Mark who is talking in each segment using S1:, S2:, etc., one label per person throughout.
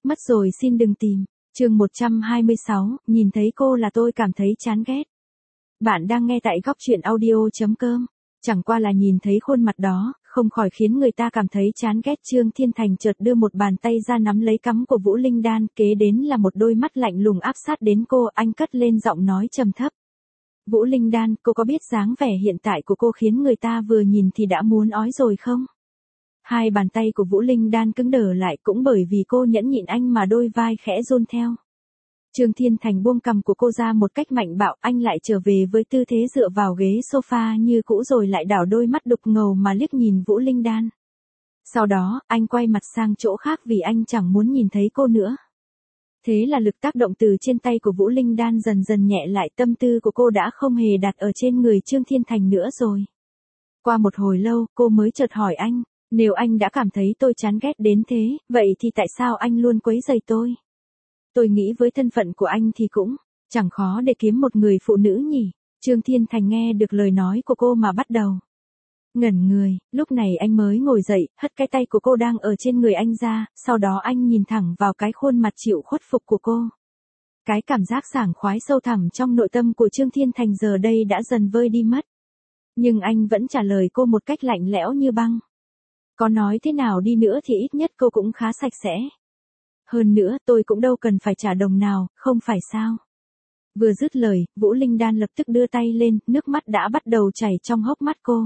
S1: Mất rồi xin đừng tìm. Chương 126, nhìn thấy cô là tôi cảm thấy chán ghét. Bạn đang nghe tại góc truyện audio.com. Chẳng qua là nhìn thấy khuôn mặt đó, không khỏi khiến người ta cảm thấy chán ghét. Trương Thiên Thành chợt đưa một bàn tay ra nắm lấy cắm của Vũ Linh Đan, kế đến là một đôi mắt lạnh lùng áp sát đến cô, anh cất lên giọng nói trầm thấp. Vũ Linh Đan, cô có biết dáng vẻ hiện tại của cô khiến người ta vừa nhìn thì đã muốn ói rồi không? Hai bàn tay của Vũ Linh Đan cứng đờ lại, cũng bởi vì cô nhẫn nhịn anh mà đôi vai khẽ run theo. Trương Thiên Thành buông cằm của cô ra một cách mạnh bạo, anh lại trở về với tư thế dựa vào ghế sofa như cũ rồi lại đảo đôi mắt đục ngầu mà liếc nhìn Vũ Linh Đan. Sau đó, anh quay mặt sang chỗ khác vì anh chẳng muốn nhìn thấy cô nữa. Thế là lực tác động từ trên tay của Vũ Linh Đan dần dần nhẹ lại, tâm tư của cô đã không hề đặt ở trên người Trương Thiên Thành nữa rồi. Qua một hồi lâu, cô mới chợt hỏi anh, nếu anh đã cảm thấy tôi chán ghét đến thế, vậy thì tại sao anh luôn quấy rầy tôi? Tôi nghĩ với thân phận của anh thì cũng chẳng khó để kiếm một người phụ nữ nhỉ. Trương Thiên Thành nghe được lời nói của cô mà bắt đầu ngẩn người, lúc này anh mới ngồi dậy, hất cái tay của cô đang ở trên người anh ra, sau đó anh nhìn thẳng vào cái khuôn mặt chịu khuất phục của cô. Cái cảm giác sảng khoái sâu thẳm trong nội tâm của Trương Thiên Thành giờ đây đã dần vơi đi mất. Nhưng anh vẫn trả lời cô một cách lạnh lẽo như băng. Có nói thế nào đi nữa thì ít nhất cô cũng khá sạch sẽ. Hơn nữa tôi cũng đâu cần phải trả đồng nào, không phải sao? Vừa dứt lời, Vũ Linh Đan lập tức đưa tay lên, nước mắt đã bắt đầu chảy trong hốc mắt cô.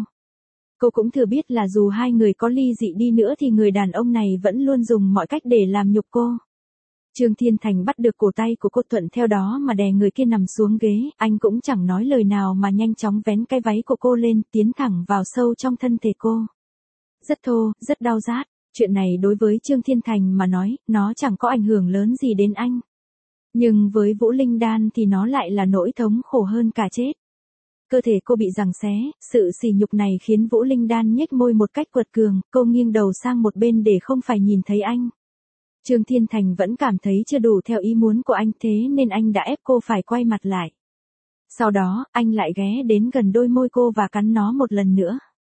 S1: Cô cũng thừa biết là dù hai người có ly dị đi nữa thì người đàn ông này vẫn luôn dùng mọi cách để làm nhục cô. Trương Thiên Thành bắt được cổ tay của cô, thuận theo đó mà đè người kia nằm xuống ghế, anh cũng chẳng nói lời nào mà nhanh chóng vén cái váy của cô lên, tiến thẳng vào sâu trong thân thể cô. Rất thô, rất đau rát. Chuyện này đối với Trương Thiên Thành mà nói, nó chẳng có ảnh hưởng lớn gì đến anh. Nhưng với Vũ Linh Đan thì nó lại là nỗi thống khổ hơn cả chết. Cơ thể cô bị giằng xé, sự sỉ nhục này khiến Vũ Linh Đan nhếch môi một cách quật cường, cô nghiêng đầu sang một bên để không phải nhìn thấy anh. Trương Thiên Thành vẫn cảm thấy chưa đủ theo ý muốn của anh, thế nên anh đã ép cô phải quay mặt lại. Sau đó, anh lại ghé đến gần đôi môi cô và cắn nó một lần nữa.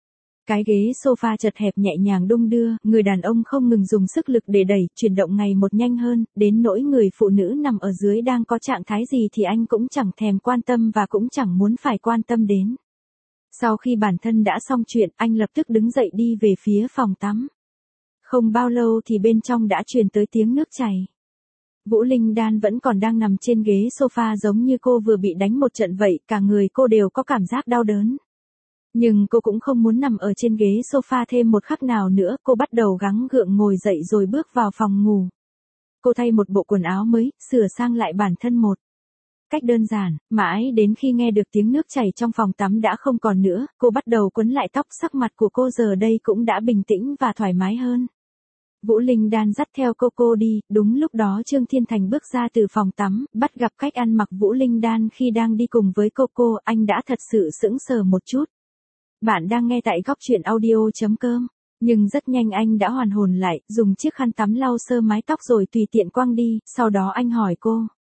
S1: Cái ghế sofa chật hẹp nhẹ nhàng đung đưa, người đàn ông không ngừng dùng sức lực để đẩy, chuyển động ngày một nhanh hơn, đến nỗi người phụ nữ nằm ở dưới đang có trạng thái gì thì anh cũng chẳng thèm quan tâm và cũng chẳng muốn phải quan tâm đến. Sau khi bản thân đã xong chuyện, anh lập tức đứng dậy đi về phía phòng tắm. Không bao lâu thì bên trong đã truyền tới tiếng nước chảy. Vũ Linh Đan vẫn còn đang nằm trên ghế sofa giống như cô vừa bị đánh một trận vậy, cả người cô đều có cảm giác đau đớn. Nhưng cô cũng không muốn nằm ở trên ghế sofa thêm một khắc nào nữa, cô bắt đầu gắng gượng ngồi dậy rồi bước vào phòng ngủ. Cô thay một bộ quần áo mới, sửa sang lại bản thân một cách đơn giản, mãi đến khi nghe được tiếng nước chảy trong phòng tắm đã không còn nữa, cô bắt đầu quấn lại tóc, sắc mặt của cô giờ đây cũng đã bình tĩnh và thoải mái hơn. Vũ Linh Đan dắt theo cô đi, đúng lúc đó Trương Thiên Thành bước ra từ phòng tắm, bắt gặp cách ăn mặc Vũ Linh Đan khi đang đi cùng với cô, anh đã thật sự sững sờ một chút. Bạn đang nghe tại góc truyện audio.com, nhưng rất nhanh anh đã hoàn hồn lại, dùng chiếc khăn tắm lau sơ mái tóc rồi tùy tiện quăng đi, sau đó anh hỏi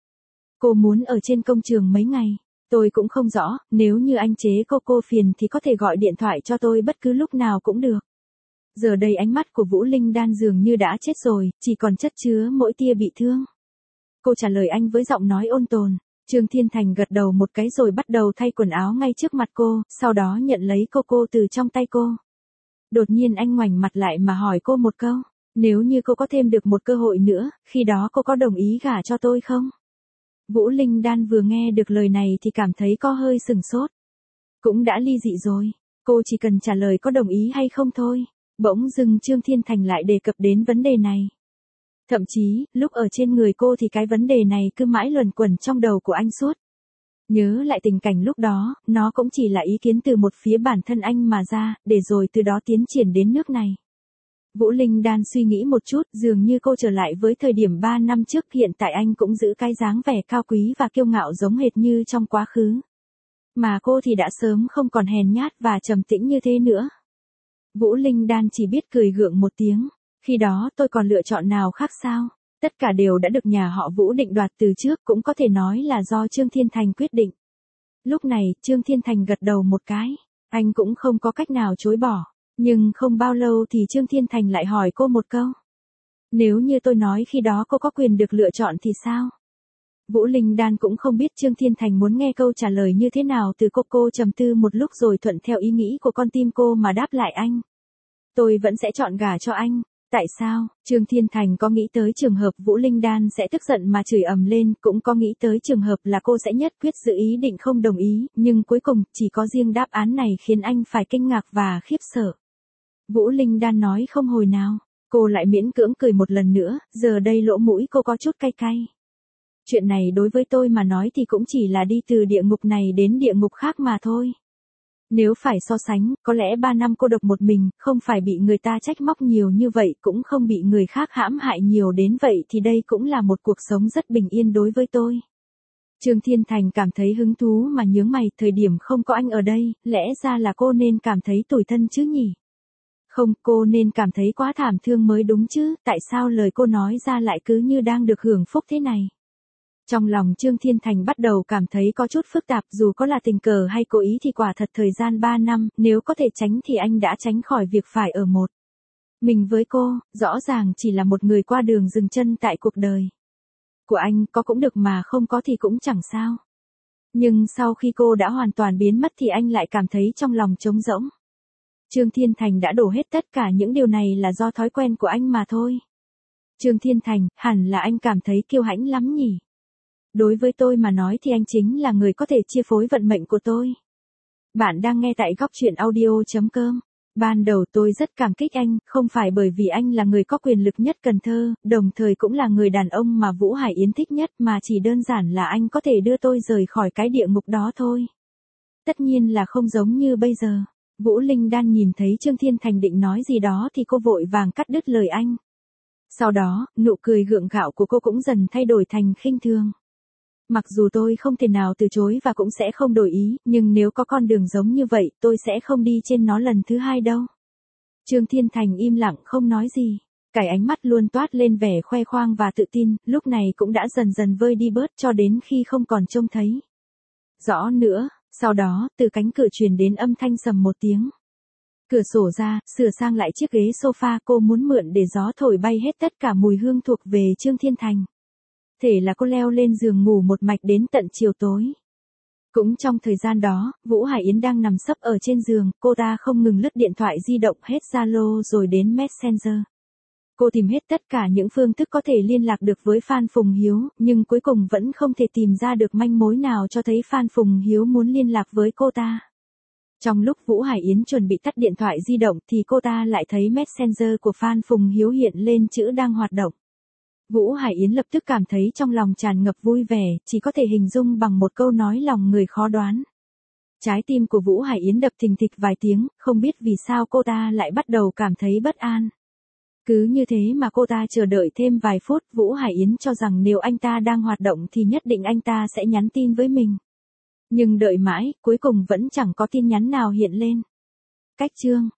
S1: cô muốn ở trên công trường mấy ngày? Tôi cũng không rõ, nếu như anh chế cô phiền thì có thể gọi điện thoại cho tôi bất cứ lúc nào cũng được. Giờ đây ánh mắt của Vũ Linh Đan dường như đã chết rồi, chỉ còn chất chứa mỗi tia bị thương. Cô trả lời anh với giọng nói ôn tồn. Trương Thiên Thành gật đầu một cái rồi bắt đầu thay quần áo ngay trước mặt cô, sau đó nhận lấy cô từ trong tay cô. Đột nhiên anh ngoảnh mặt lại mà hỏi cô một câu, nếu như cô có thêm được một cơ hội nữa, khi đó cô có đồng ý gả cho tôi không? Vũ Linh Đan vừa nghe được lời này thì cảm thấy có hơi sừng sốt. Cũng đã ly dị rồi, cô chỉ cần trả lời có đồng ý hay không thôi. Bỗng dưng Trương Thiên Thành lại đề cập đến vấn đề này. Thậm chí, lúc ở trên người cô thì cái vấn đề này cứ mãi luẩn quẩn trong đầu của anh suốt. Nhớ lại tình cảnh lúc đó, nó cũng chỉ là ý kiến từ một phía bản thân anh mà ra, để rồi từ đó tiến triển đến nước này. Vũ Linh Đan suy nghĩ một chút, dường như cô trở lại với thời điểm 3 năm trước, hiện tại anh cũng giữ cái dáng vẻ cao quý và kiêu ngạo giống hệt như trong quá khứ. Mà cô thì đã sớm không còn hèn nhát và trầm tĩnh như thế nữa. Vũ Linh Đan chỉ biết cười gượng một tiếng. Khi đó tôi còn lựa chọn nào khác sao? Tất cả đều đã được nhà họ Vũ định đoạt từ trước, cũng có thể nói là do Trương Thiên Thành quyết định. Lúc này, Trương Thiên Thành gật đầu một cái. Anh cũng không có cách nào chối bỏ. Nhưng không bao lâu thì Trương Thiên Thành lại hỏi cô một câu. Nếu như tôi nói khi đó cô có quyền được lựa chọn thì sao? Vũ Linh Đan cũng không biết Trương Thiên Thành muốn nghe câu trả lời như thế nào từ cô trầm tư một lúc rồi thuận theo ý nghĩ của con tim cô mà đáp lại anh. Tôi vẫn sẽ chọn gả cho anh. Tại sao? Trương Thiên Thành có nghĩ tới trường hợp Vũ Linh Đan sẽ tức giận mà chửi ầm lên, cũng có nghĩ tới trường hợp là cô sẽ nhất quyết giữ ý định không đồng ý, nhưng cuối cùng chỉ có riêng đáp án này khiến anh phải kinh ngạc và khiếp sợ. Vũ Linh Đan nói không hồi nào, cô lại miễn cưỡng cười một lần nữa, giờ đây lỗ mũi cô có chút cay cay. Chuyện này đối với tôi mà nói thì cũng chỉ là đi từ địa ngục này đến địa ngục khác mà thôi. Nếu phải so sánh, có lẽ 3 năm cô độc một mình, không phải bị người ta trách móc nhiều như vậy, cũng không bị người khác hãm hại nhiều đến vậy thì đây cũng là một cuộc sống rất bình yên đối với tôi. Trương Thiên Thành cảm thấy hứng thú mà nhướng mày, thời điểm không có anh ở đây, lẽ ra là cô nên cảm thấy tủi thân chứ nhỉ? Không, cô nên cảm thấy quá thảm thương mới đúng chứ, tại sao lời cô nói ra lại cứ như đang được hưởng phúc thế này? Trong lòng Trương Thiên Thành bắt đầu cảm thấy có chút phức tạp, dù có là tình cờ hay cố ý thì quả thật thời gian 3 năm, nếu có thể tránh thì anh đã tránh khỏi việc phải ở một mình với cô, rõ ràng chỉ là một người qua đường dừng chân tại cuộc đời của anh, có cũng được mà không có thì cũng chẳng sao. Nhưng sau khi cô đã hoàn toàn biến mất thì anh lại cảm thấy trong lòng trống rỗng. Trương Thiên Thành đã đổ hết tất cả những điều này là do thói quen của anh mà thôi. Trương Thiên Thành, hẳn là anh cảm thấy kiêu hãnh lắm nhỉ? Đối với tôi mà nói thì anh chính là người có thể chi phối vận mệnh của tôi. Bạn đang nghe tại góc truyện audio.com. Ban đầu tôi rất cảm kích anh, không phải bởi vì anh là người có quyền lực nhất Cần Thơ, đồng thời cũng là người đàn ông mà Vũ Hải Yến thích nhất, mà chỉ đơn giản là anh có thể đưa tôi rời khỏi cái địa ngục đó thôi. Tất nhiên là không giống như bây giờ. Vũ Linh Đan nhìn thấy Trương Thiên Thành định nói gì đó thì cô vội vàng cắt đứt lời anh. Sau đó, nụ cười gượng gạo của cô cũng dần thay đổi thành khinh thường. Mặc dù tôi không thể nào từ chối và cũng sẽ không đổi ý, nhưng nếu có con đường giống như vậy, tôi sẽ không đi trên nó lần thứ hai đâu. Trương Thiên Thành im lặng không nói gì. Cái ánh mắt luôn toát lên vẻ khoe khoang và tự tin, lúc này cũng đã dần dần vơi đi bớt cho đến khi không còn trông thấy rõ nữa. Sau đó, từ cánh cửa truyền đến âm thanh sầm một tiếng. Cửa sổ ra, sửa sang lại chiếc ghế sofa, cô muốn mượn để gió thổi bay hết tất cả mùi hương thuộc về Trương Thiên Thành. Thế là cô leo lên giường ngủ một mạch đến tận chiều tối. Cũng trong thời gian đó, Vũ Hải Yến đang nằm sấp ở trên giường, cô ta không ngừng lướt điện thoại di động hết Zalo rồi đến Messenger. Cô tìm hết tất cả những phương thức có thể liên lạc được với Phan Phùng Hiếu, nhưng cuối cùng vẫn không thể tìm ra được manh mối nào cho thấy Phan Phùng Hiếu muốn liên lạc với cô ta. Trong lúc Vũ Hải Yến chuẩn bị tắt điện thoại di động thì cô ta lại thấy Messenger của Phan Phùng Hiếu hiện lên chữ đang hoạt động. Vũ Hải Yến lập tức cảm thấy trong lòng tràn ngập vui vẻ, chỉ có thể hình dung bằng một câu nói lòng người khó đoán. Trái tim của Vũ Hải Yến đập thình thịch vài tiếng, không biết vì sao cô ta lại bắt đầu cảm thấy bất an. Cứ như thế mà cô ta chờ đợi thêm vài phút, Vũ Hải Yến cho rằng nếu anh ta đang hoạt động thì nhất định anh ta sẽ nhắn tin với mình. Nhưng đợi mãi, cuối cùng vẫn chẳng có tin nhắn nào hiện lên. Cách chương